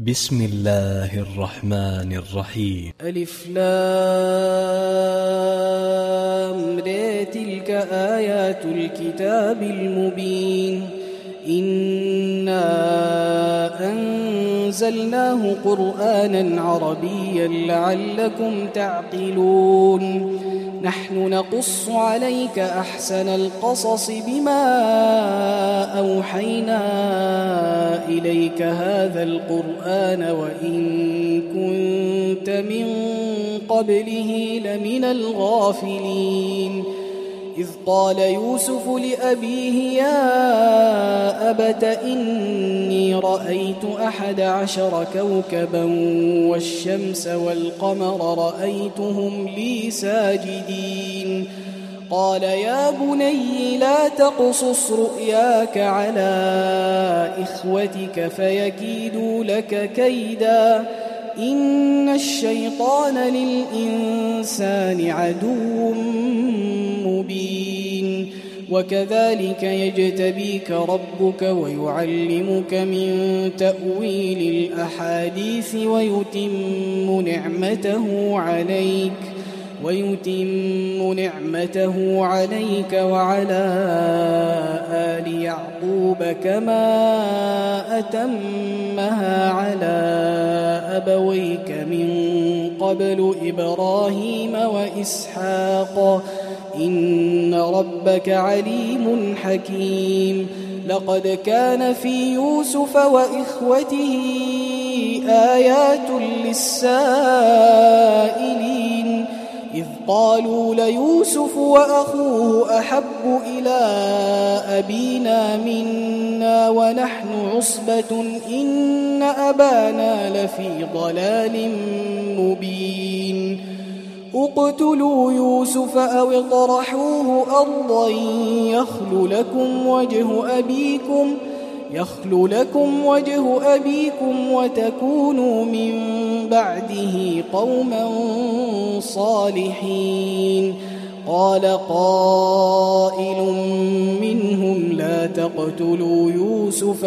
بسم الله الرحمن الرحيم. ألف لام را، تلك آيات الكتاب المبين. إنا أنزلناه قرآنا عربيا لعلكم تعقلون. نحن نقص عليك أحسن القصص بما أوحينا إليك هذا القرآن وإن كنت من قبله لمن الغافلين. إذ قال يوسف لأبيه يا أبت إني رأيت 11 كوكبا والشمس والقمر رأيتهم لي ساجدين. قال يا بني لا تقصص رؤياك على إخوتك فيكيدوا لك كيدا إن الشيطان للإنسان عدو مبين. وكذلك يجتبيك ربك ويعلمك من تأويل الأحاديث ويتم نعمته عليك وعلى آل يعقوب كما أتمها على أبويك من قبل إبراهيم وإسحاق إن ربك عليم حكيم. لقد كان في يوسف وإخوته آيات للسائلين إذ قالوا ليوسف وأخوه أحب إلى أبينا منا ونحن عصبة إن أبانا لفي ضلال مبين. اقتلوا يوسف أو اطرحوه أرضا يخل لكم وجه أبيكم وتكونوا من بعده قوما صالحين. قال قائل منهم لا تقتلوا يوسف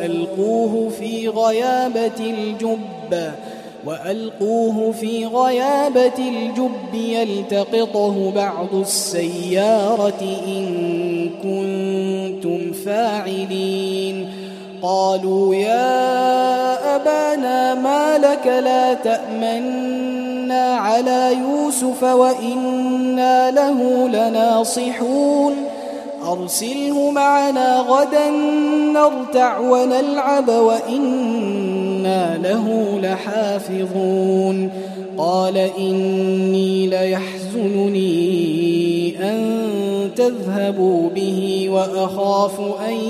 وألقوه في غيابة الجب يلتقطه بعض السيارة إن كنتم فاعلين. قالوا يا أبانا ما لك لا تأمنا على يوسف وإنا له لناصحون أرسله معنا غدا نرتع ونلعب وإنا له لحافظون. قال إني ليحزنني أن تذهبوا به وأخاف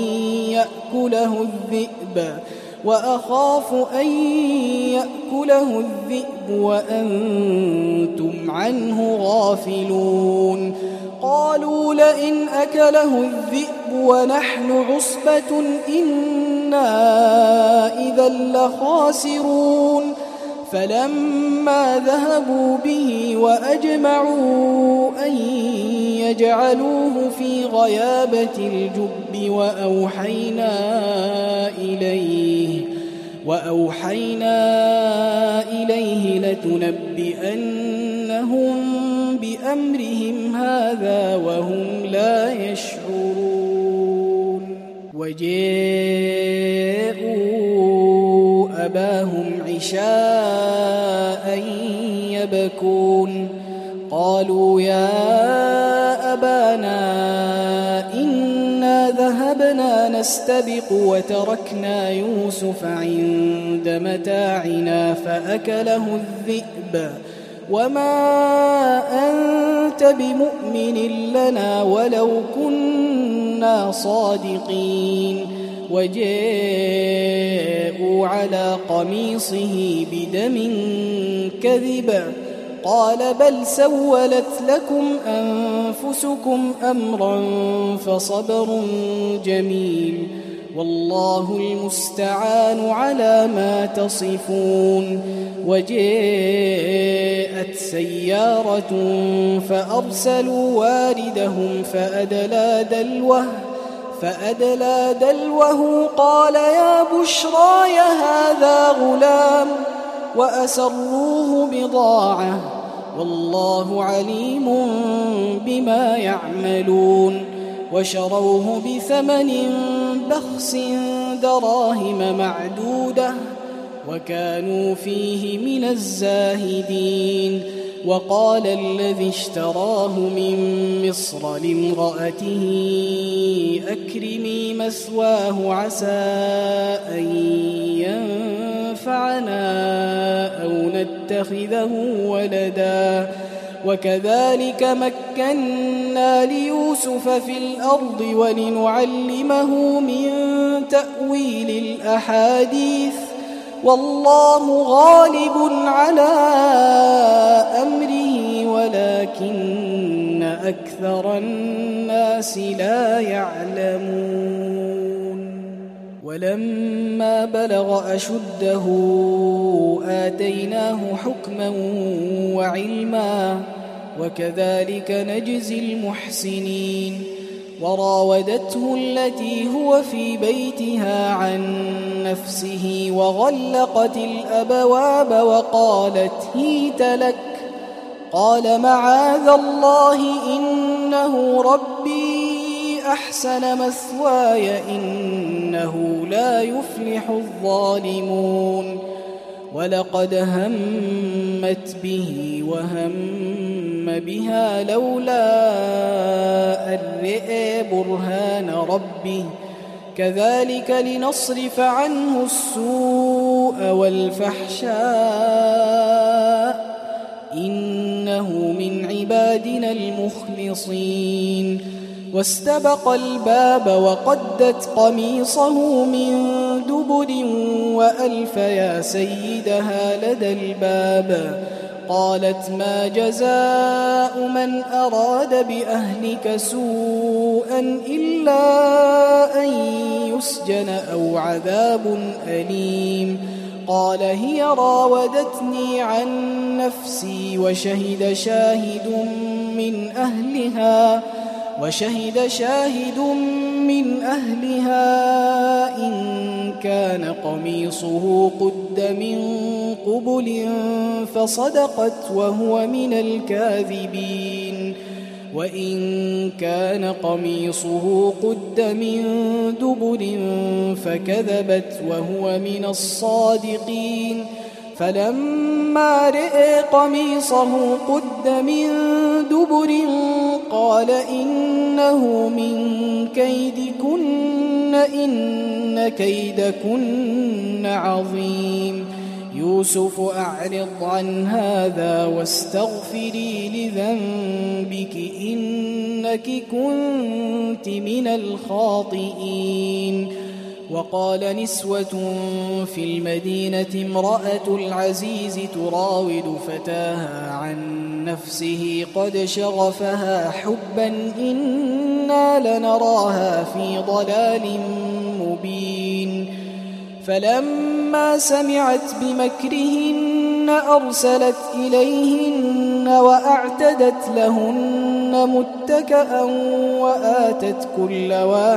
أن يأكله الذئب وأنتم عنه غافلون. قالوا لئن أكله الذئب ونحن عصبة إنا إذا لخاسرون. فلما ذهبوا به وأجمعوا أن يجعلوه في غيابة الجب وأوحينا إليه لتنبئنهم بأمرهم هذا وهم لا يشعرون. وجاءوا أباهم عشاء يبكون. قالوا يا أبانا إنا ذهبنا نستبق وتركنا يوسف عند متاعنا فأكله الذئب وما أنت بمؤمن لنا ولو كنا صادقين. وجاءوا على قميصه بدم كذب قال بل سولت لكم أنفسكم أمرا فصبر جميل والله المستعان على ما تصفون. وجاءت سيارة فأرسلوا واردهم فأدلى دلوه فأدلى دلوه قال يا بشراي هذا غلام وأسروه بضاعة والله عليم بما يعملون وشروه بثمن بخس دراهم معدودة وكانوا فيه من الزاهدين. وقال الذي اشتراه من مصر لامرأته أكرمي مثواه عسى أن ينفعنا أو نتخذه ولدا وكذلك مكنا ليوسف في الأرض ولنعلمه من تأويل الأحاديث والله غالب على أمره ولكن أكثر الناس لا يعلمون. ولما بلغ أشده آتيناه حكما وعلما وكذلك نجزي المحسنين. وراودته التي هو في بيتها عن نفسه وغلقت الأبواب وقالت هيت لك قال معاذ الله إنه ربي أحسن مثواي إنه لا يفلح الظالمون. ولقد همت به وهم بها لولا أن رئي برهان ربه كذلك لنصرف عنه السوء والفحشاء إنه من عبادنا المخلصين. واستبق الباب وقدت قميصه من دبر وألف يا سيدها لدى الباب قالت ما جزاء من أراد بأهلك سوءا إلا أن يسجن أو عذاب أليم. قال هي راودتني عن نفسي وشهد شاهد من أهلها إن كان قميصه قد من قبل فصدقت وهو من الكاذبين وإن كان قميصه قد من دبر فكذبت وهو من الصادقين. فلما رئي قميصه قد من دبر قال إنه من كيدكن إن كيدكن عظيم. يوسف أعرض عن هذا واستغفري لذنبك إنك كنت من الخاطئين. وقال نسوة في المدينة امرأة العزيز تراود فتاها عن نفسه قد شغفها حبا إنا لنراها في ضلال مبين. فلما سمعت بمكرهن أرسلت إليهن وأعتدت لهن متكأ وآتت كل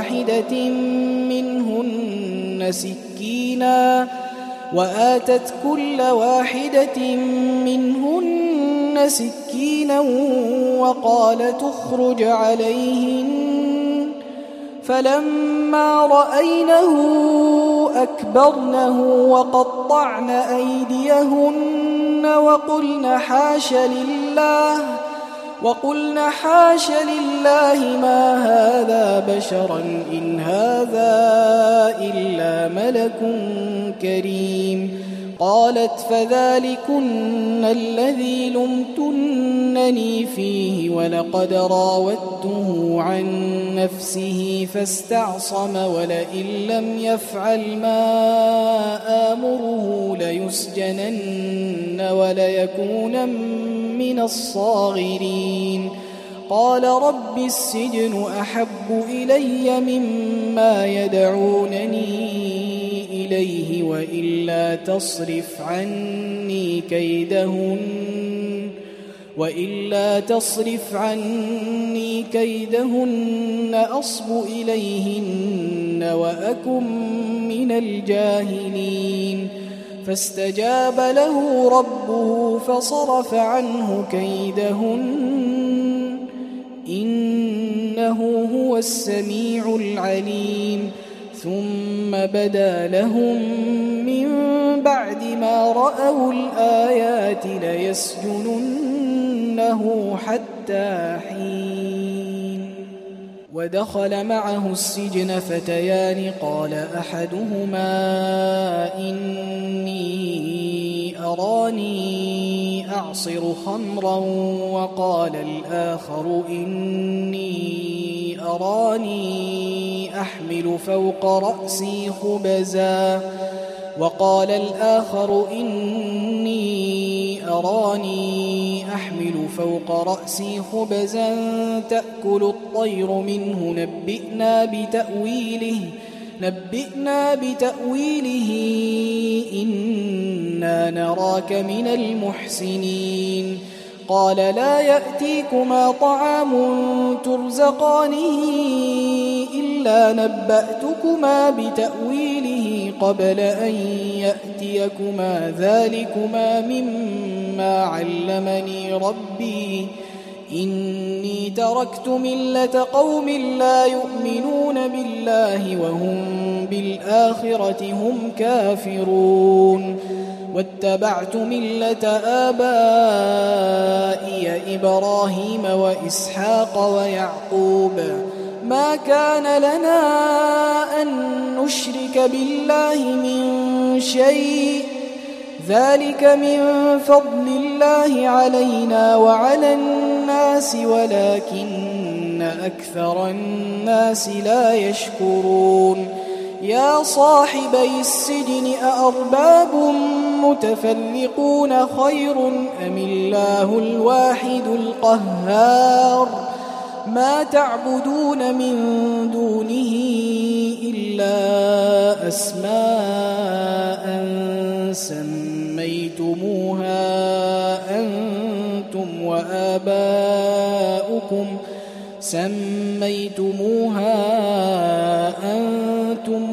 واحدة منهن سكينا وقال تخرج عليهن. فلما رأينه أكبرنه وقطعن أيديهن وقلن حاش لله ما هذا بشرا إن هذا إلا ملك كريم. قالت فذلكن الذي لمتنني فيه ولقد راودته عن نفسه فاستعصم ولئن لم يفعل ما آمره ليسجنن وليكون من الصاغرين. قال رب السجن أحب إلي مما يدعونني إليه وإلا تصرف عني وإلا تصرف عني كيدهن أصب إليهن وأكن من الجاهلين فاستجاب له ربه فصرف عنه كيدهن إنه هو السميع العليم ثم بدا لهم من بعد ما رأوا الآيات ليسجننه حتى حين ودخل معه السجن فتيان قال أحدهما إني أراني أعصر خمرا وقال الآخر إني أراني أحمل فوق رأسي خبزا وقال الآخر إني أراني أحمل فوق رأسي خبزا تأكل الطير منه نبئنا بتأويله إنا نراك من المحسنين قال لا يأتيكما طعام ترزقانه إلا نبأتكما بتأويله قبل أن يأتيكما ذلكما مما علمني ربي إني تركت ملة قوم لا يؤمنون بالله وهم بالآخرة هم كافرون واتبعت ملة آبائي إبراهيم وإسحاق ويعقوب ما كان لنا أن نشرك بالله من شيء ذلك من فضل الله علينا وعلى الناس ولكن أكثر الناس لا يشكرون يا صاحبي السجن أأرباب متفرقون خير أم الله الواحد القهار ما تعبدون من دونه إلا أسماء سميتموها أنتم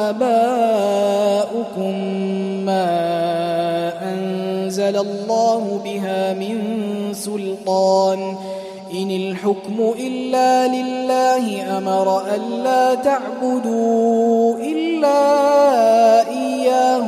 وآباؤكم ما أنزل الله بها من سلطان إن الحكم إلا لله أمر ألا تعبدوا إلا إياه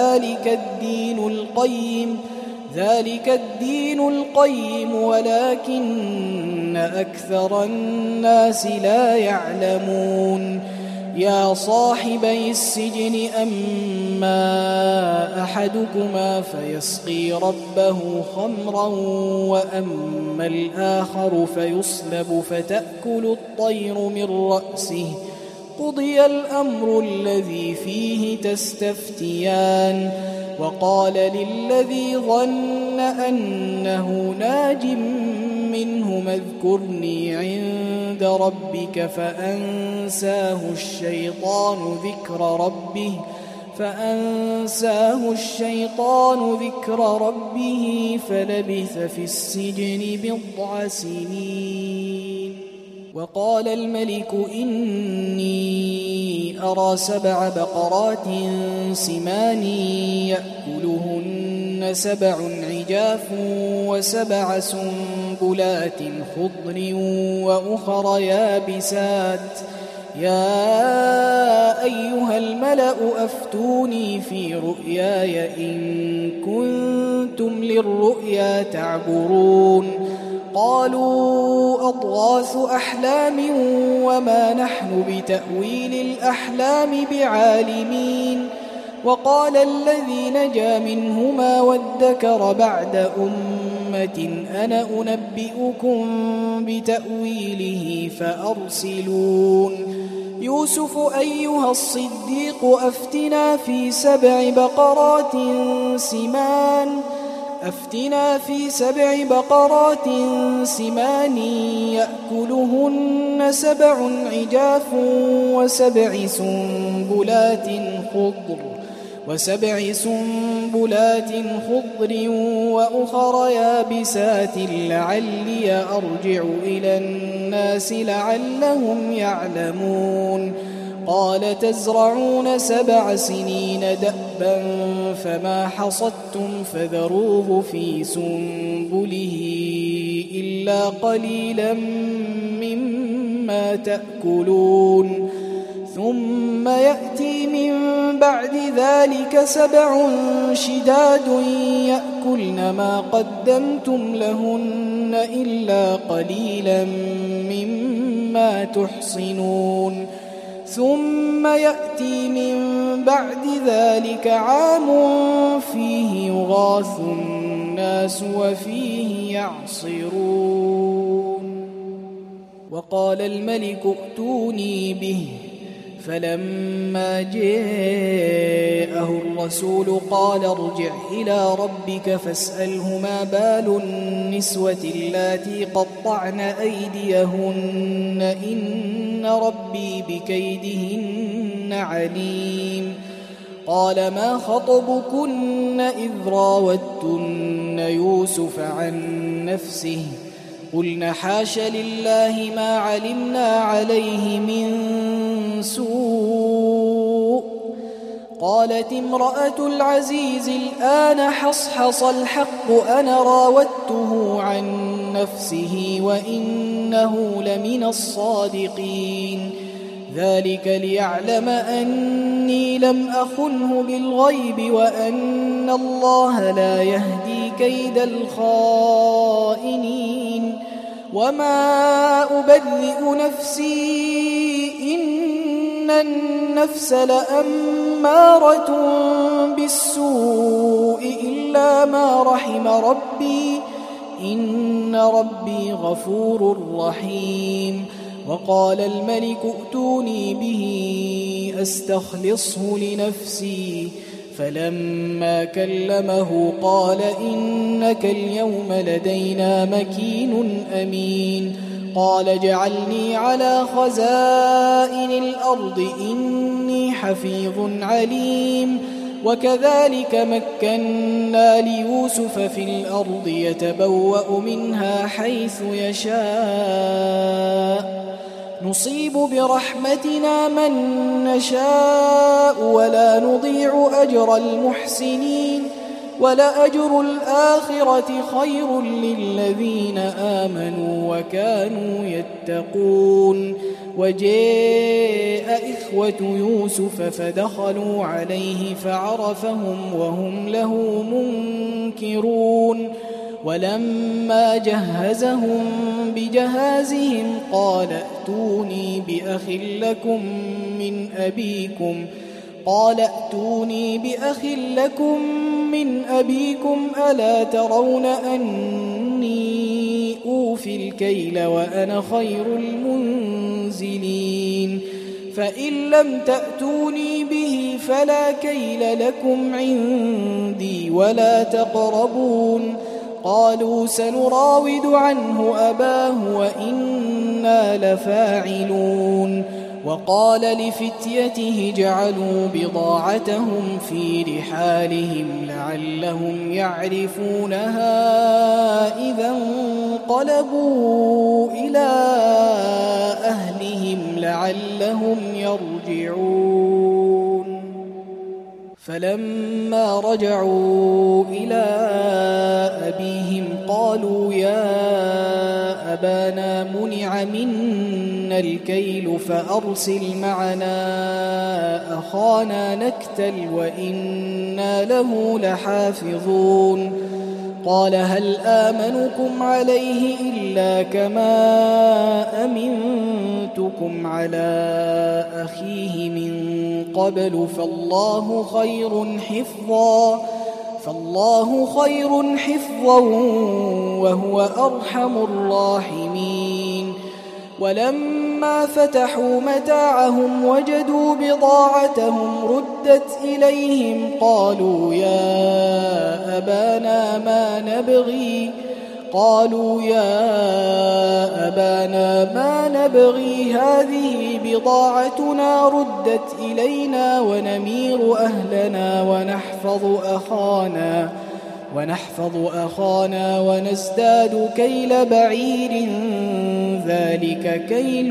ذلك الدين القيم ولكن أكثر الناس لا يعلمون يا صاحبي السجن أما أحدكما فيسقي ربه خمرا وأما الآخر فيصلب فتأكل الطير من رأسه قضي الأمر الذي فيه تستفتيان وقال للذي ظن أنه ناج منهما اذكرني عند ربك فأنساه الشيطان ذكر ربه فلبث في السجن بضع سنين وقال الملك إني أرى 7 بقرات سمان يأكلهن 7 عجاف و7 سنبلات خضر وأخر يابسات يا أيها الملأ أفتوني في رؤياي إن كنتم للرؤيا تعبرون قالوا أضغاث أحلام وما نحن بتأويل الأحلام بعالمين وقال الذي نجا منهما وادكر بعد أمة أنا أنبئكم بتأويله فأرسلون يوسف أيها الصديق أفتنا في 7 بقرات سمان يأكلهن 7 عجاف و7 سنبلات خضر وسبع سنبلات خضر وأخر يابسات لعلي أرجع إلى الناس لعلهم يعلمون قال تزرعون 7 سنين دأبا فما حصدتم فذروه في سنبله إلا قليلا مما تأكلون ثم يأتي من بعد ذلك 7 شداد يأكلن ما قدمتم لهن إلا قليلا مما تحصنون ثم يأتي من بعد ذلك عام فيه يغاث الناس وفيه يعصرون وقال الملك ائتوني به فلما جاءه الرسول قال ارجع إلى ربك فاسأله ما بال النسوة اللاتي قطعن أيديهن إن ربي بكيدهن عليم قال ما خطبكن إذ راوتن يوسف عن نفسه قلنا حاش لله ما علمنا عليه من سوء قالت امرأة العزيز الآن حصحص الحق أنا راودته عن نفسه وإنه لمن الصادقين ذلك ليعلم أني لم أخنه بالغيب وأن الله لا يهدي كيد الخائنين وما أبرئ نفسي إن النفس لأمارة بالسوء إلا ما رحم ربي إن ربي غفور رحيم وقال الملك ائتوني به أستخلصه لنفسي فلما كلمه قال إنك اليوم لدينا مكين أمين قال اجعلني على خزائن الأرض إني حفيظ عليم وكذلك مكنا ليوسف في الأرض يتبوأ منها حيث يشاء نصيب برحمتنا من نشاء ولا نضيع أجر المحسنين ولأجر الآخرة خير للذين آمنوا وكانوا يتقون وجاء إخوة يوسف فدخلوا عليه فعرفهم وهم له منكرون ولما جهزهم بجهازهم قال ائتوني بأخ لكم من أبيكم ألا ترون أني أوفي الكيل وأنا خير المنزلين فإن لم تأتوني به فلا كيل لكم عندي ولا تقربون قالوا سنراود عنه أباه وإنا لفاعلون وقال لفتيته جعلوا بضاعتهم في رحالهم لعلهم يعرفونها إذا انقلبوا إلى أهلهم لعلهم يرجعون فلما رجعوا إلى أبيهم قالوا يا أبانا منع منا الكيل فأرسل معنا أخانا نكتل وإنا له لحافظون قال هل آمنكم عليه إلا كما أمنتكم على أخيه من قبل فالله خير حفظا وهو أرحم الراحمين ولما فتحوا متاعهم وجدوا بضاعتهم ردت إليهم قالوا يا أبانا ما نبغي قالوا يا أبانا ما نبغي هذه بضاعتنا ردت إلينا ونمير أهلنا ونحفظ أخانا ونزداد كيل بعير ذلك كيل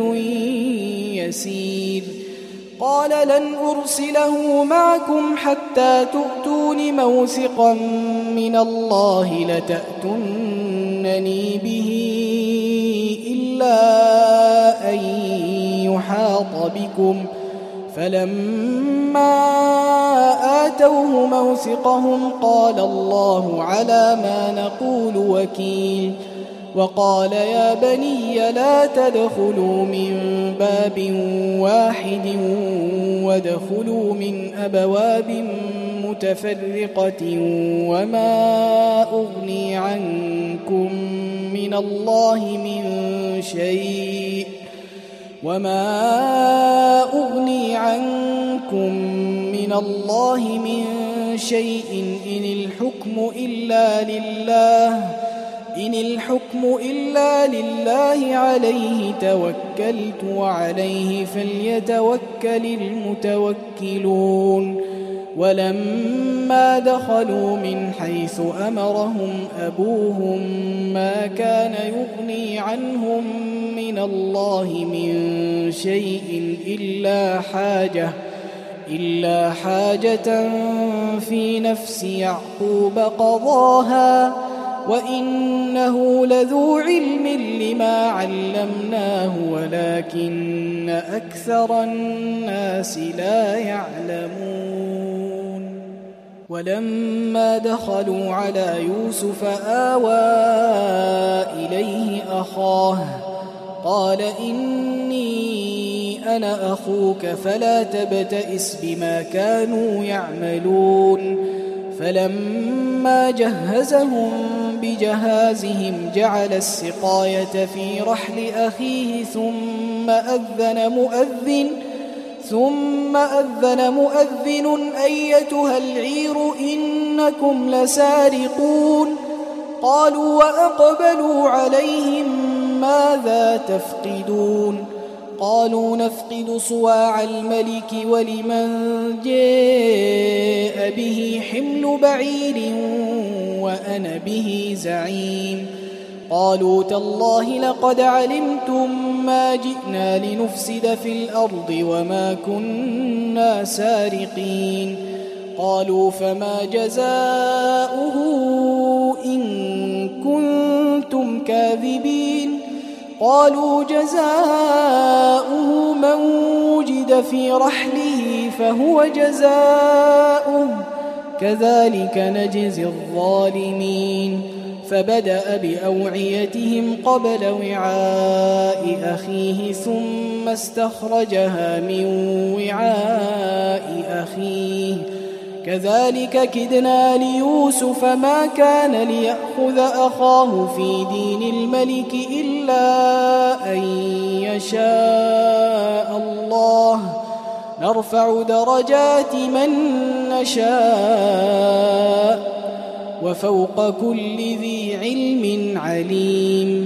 يسير قال لن أرسله معكم حتى تؤتون موثقا من الله لتأتونني به إلا أن يحاط بكم فلما آتوه موثقهم قال الله على ما نقول وكيل وقال يا بني لا تدخلوا من باب واحد وادخلوا من أبواب متفرقة وما أغني عنكم من الله من شيء إن الحكم إلا لله عليه توكلت وعليه فليتوكل المتوكلون ولما دخلوا من حيث أمرهم أبوهم ما كان يغني عنهم من الله من شيء إلا حاجة في نفس يعقوب قضاها وإنه لذو علم لما علمناه ولكن أكثر الناس لا يعلمون ولما دخلوا على يوسف آوى إليه أخاه قال إني أنا أخوك فلا تبتئس بما كانوا يعملون فلما جهزهم بجهازهم جعل السقاية في رحل أخيه ثم أذن مؤذن أيتها العير إنكم لسارقون قالوا وأقبلوا عليهم ماذا تفقدون قالوا نفقد صواع الملك ولمن جاء به حمل بعير وأنا به زعيم قالوا تالله لقد علمتم ما جئنا لنفسد في الأرض وما كنا سارقين قالوا فما جزاؤه إن كنتم كاذبين قالوا جزاؤه من وجد في رحله فهو جزاؤه كذلك نجزي الظالمين فبدأ بأوعيتهم قبل وعاء أخيه ثم استخرجها من وعاء أخيه كذلك كدنا ليوسف ما كان ليأخذ أخاه في دين الملك إلا أن يشاء الله نرفع درجات من نشاء وفوق كل ذي علم عليم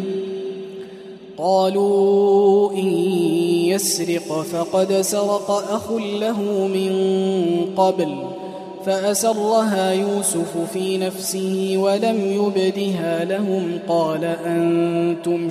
قالوا إن يسرق فقد سرق أخ له من قبل فأسرها يوسف في نفسه ولم يبدها لهم قال أنتم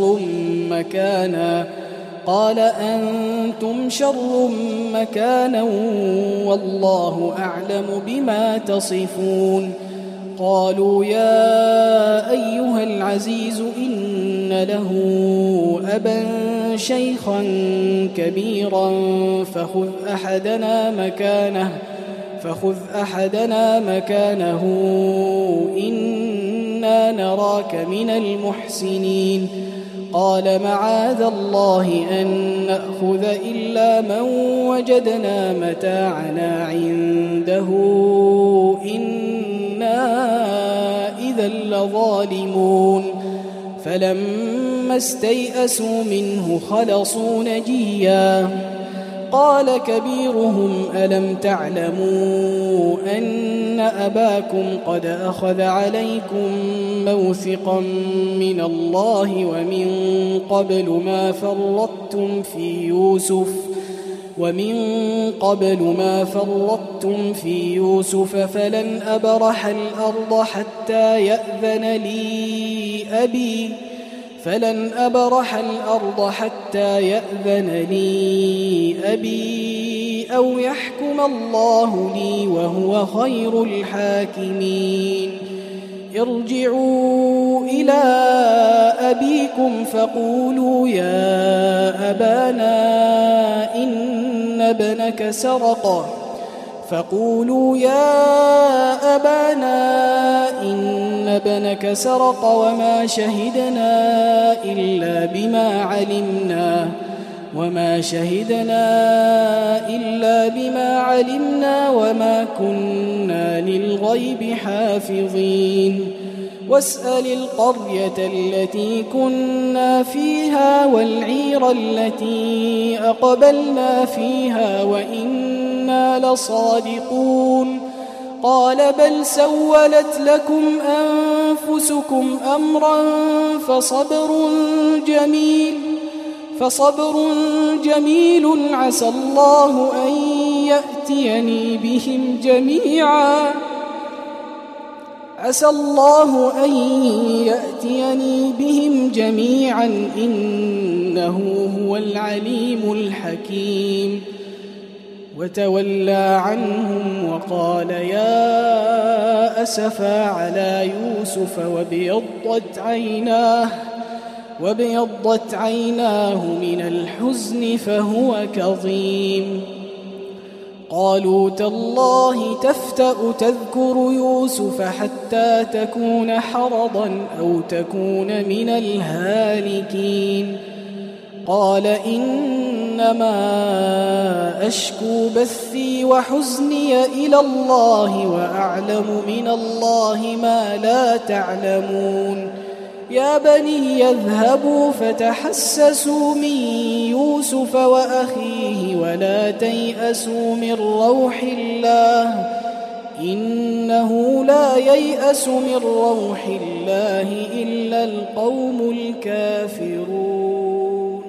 شر مكانا والله أعلم بما تصفون قالوا يا أيها العزيز إن له أبا شيخا كبيرا فخذ أحدنا مكانه إنا نراك من المحسنين قال معاذ الله أن نأخذ إلا من وجدنا متاعنا عنده إنا إذا لظالمون فلما استيئسوا منه خلصوا نجيا قال كبيرهم ألم تعلموا أن أباكم قد أخذ عليكم موثقا من الله ومن قبل ما فرطتم في يوسف فلن أبرح الأرض حتى يأذن لي أبي أو يحكم الله لي وهو خير الحاكمين ارجعوا إلى أبيكم فقولوا يا أبانا إن ابنك سرق وما شهدنا إلا بما علمنا وما كنا للغيب حافظين واسأل القرية التي كنا فيها والعير التي أقبلنا فيها وإنا لصادقون قال بل سولت لكم أنفسكم أمرا فصبر جميل عسى الله أن يأتيني بهم جميعا إنه هو العليم الحكيم وتولى عنهم وقال يا أسفا على يوسف وابيضت عيناه من الحزن فهو كظيم قالوا تالله تفتأ تذكر يوسف حتى تكون حرضا أو تكون من الهالكين قال إنما أشكو بثي وحزني إلى الله وأعلم من الله ما لا تعلمون يا بني يذهبوا فتحسسوا من يوسف وأخيه ولا تيأسوا من روح الله إنه لا ييأس من روح الله إلا القوم الكافرون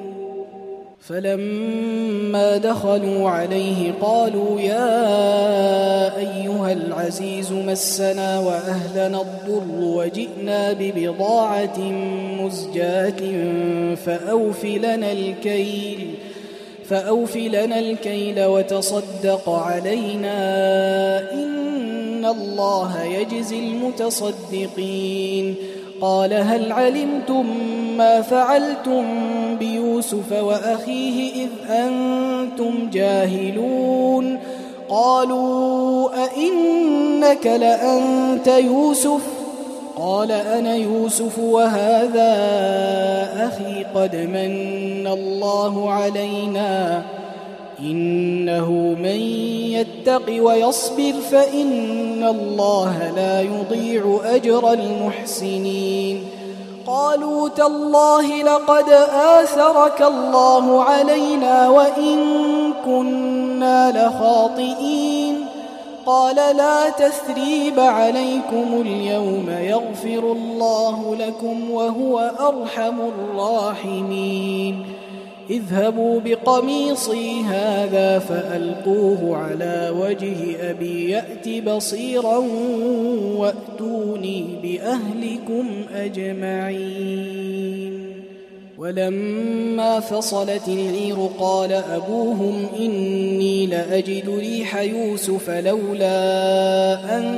فلما دخلوا عليه قالوا يا أيها العزيز مسنا وأهلنا الضر وجئنا ببضاعة مزجاة فأوف لنا الكيل وتصدق علينا إن الله يجزي المتصدقين قال هل علمتم ما فعلتم بيوسف وأخيه إذ أنتم جاهلون قالوا أئنك لأنت يوسف قال أنا يوسف وهذا أخي قد من الله علينا إنه من يتق ويصبر فإن الله لا يضيع أجر المحسنين قالوا تالله لقد آثرك الله علينا وإن كنا لخاطئين قال لا تثريب عليكم اليوم يغفر الله لكم وهو أرحم الراحمين اذهبوا بقميصي هذا فألقوه على وجه أبي يأت بصيرا وأتوني بأهلكم أجمعين ولما فصلت العير قال أبوهم إني لأجد ريح يوسف لولا أن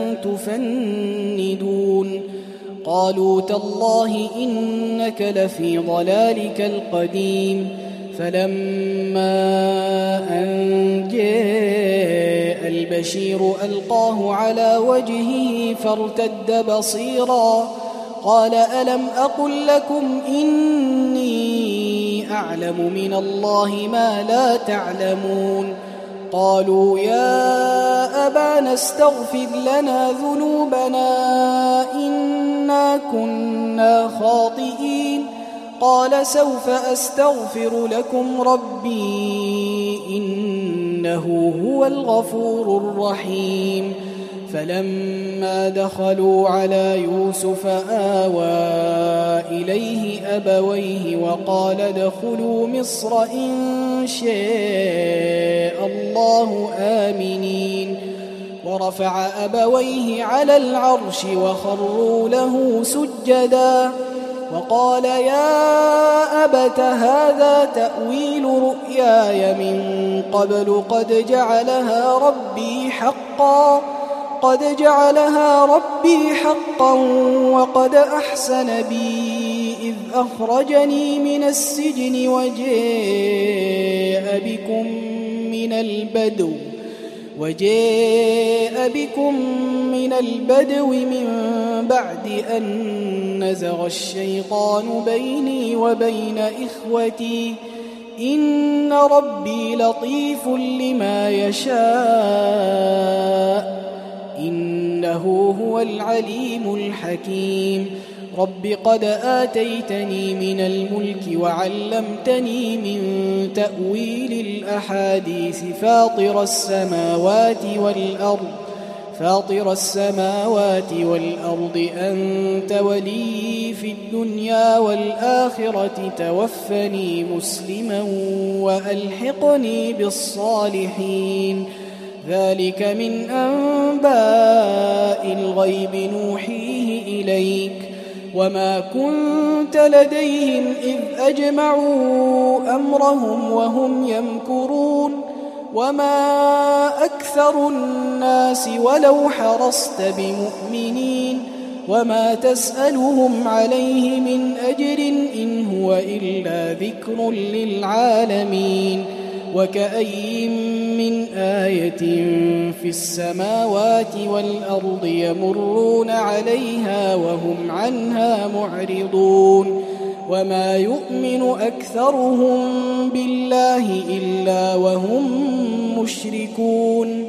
تفندون قالوا تالله إنك لفي ضلالك القديم فلما أن جاء البشير ألقاه على وجهه فارتد بصيرا قال ألم أقل لكم إني أعلم من الله ما لا تعلمون قالوا يا أبانا استغفر لنا ذنوبنا إنا كنا خاطئين قال سوف أستغفر لكم ربي إنه هو الغفور الرحيم. فلما دخلوا على يوسف آوى إليه أبويه وقال ادخلوا مصر إن شاء الله آمنين. ورفع أبويه على العرش وخروا له سجدا وقال يا أبت هذا تأويل رؤياي من قبل قد جعلها ربي حقا وقد أحسن بي إذ أخرجني من السجن وجاء بكم من البدو من بعد أن نزغ الشيطان بيني وبين إخوتي إن ربي لطيف لما يشاء إنه هو العليم الحكيم. رب قد آتيتني من الملك وعلمتني من تأويل الأحاديث فاطر السماوات والأرض أنت ولي في الدنيا والآخرة توفني مسلما وألحقني بالصالحين. ذلك من أنباء الغيب نوحيه إليك وما كنت لديهم إذ أجمعوا أمرهم وهم يمكرون. وما أكثر الناس ولو حرصت بمؤمنين وما تسألهم عليه من أجر إن هو إلا ذكر للعالمين. وكأي من آية في السماوات والأرض يمرون عليها وهم عنها معرضون. وما يؤمن أكثرهم بالله إلا وهم مشركون.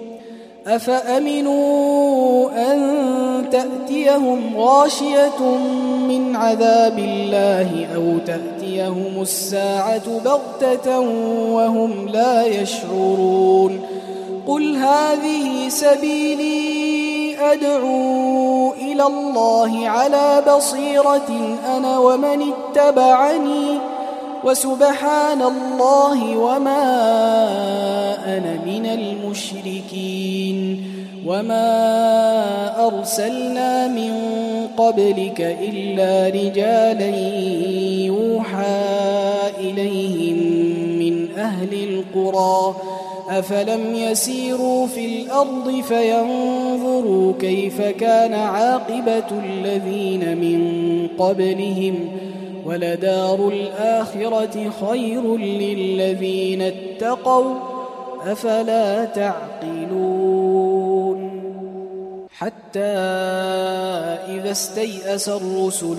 أفأمنوا أن تأتيهم غاشية من عذاب الله أو تأتيهم الساعة بغتة وهم لا يشعرون. قل هذه سبيلي أدعو إلى الله على بصيرة أنا ومن اتبعني وسبحان الله وما أنا من المشركين. وما أرسلنا من قبلك إلا رجالا يوحى إليهم من أهل القرى أفلم يسيروا في الأرض فينظروا كيف كان عاقبة الذين من قبلهم ولدار الآخرة خير للذين اتقوا أفلا تعقلون. حتى إذا استيأس الرسل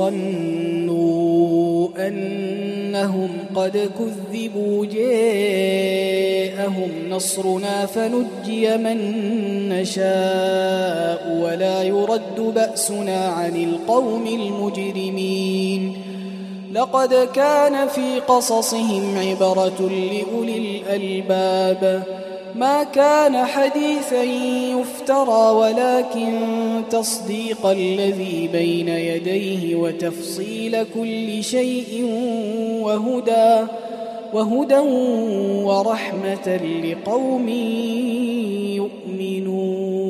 وظنوا أنهم قد كذبوا جاءهم نصرنا فنجي من نشاء ولا يرد بأسنا عن القوم المجرمين. لقد كان في قصصهم عبرة لأولي الألباب ما كان حديثا يفترى ولكن تصديق الذي بين يديه وتفصيل كل شيء وهدى ورحمة لقوم يؤمنون.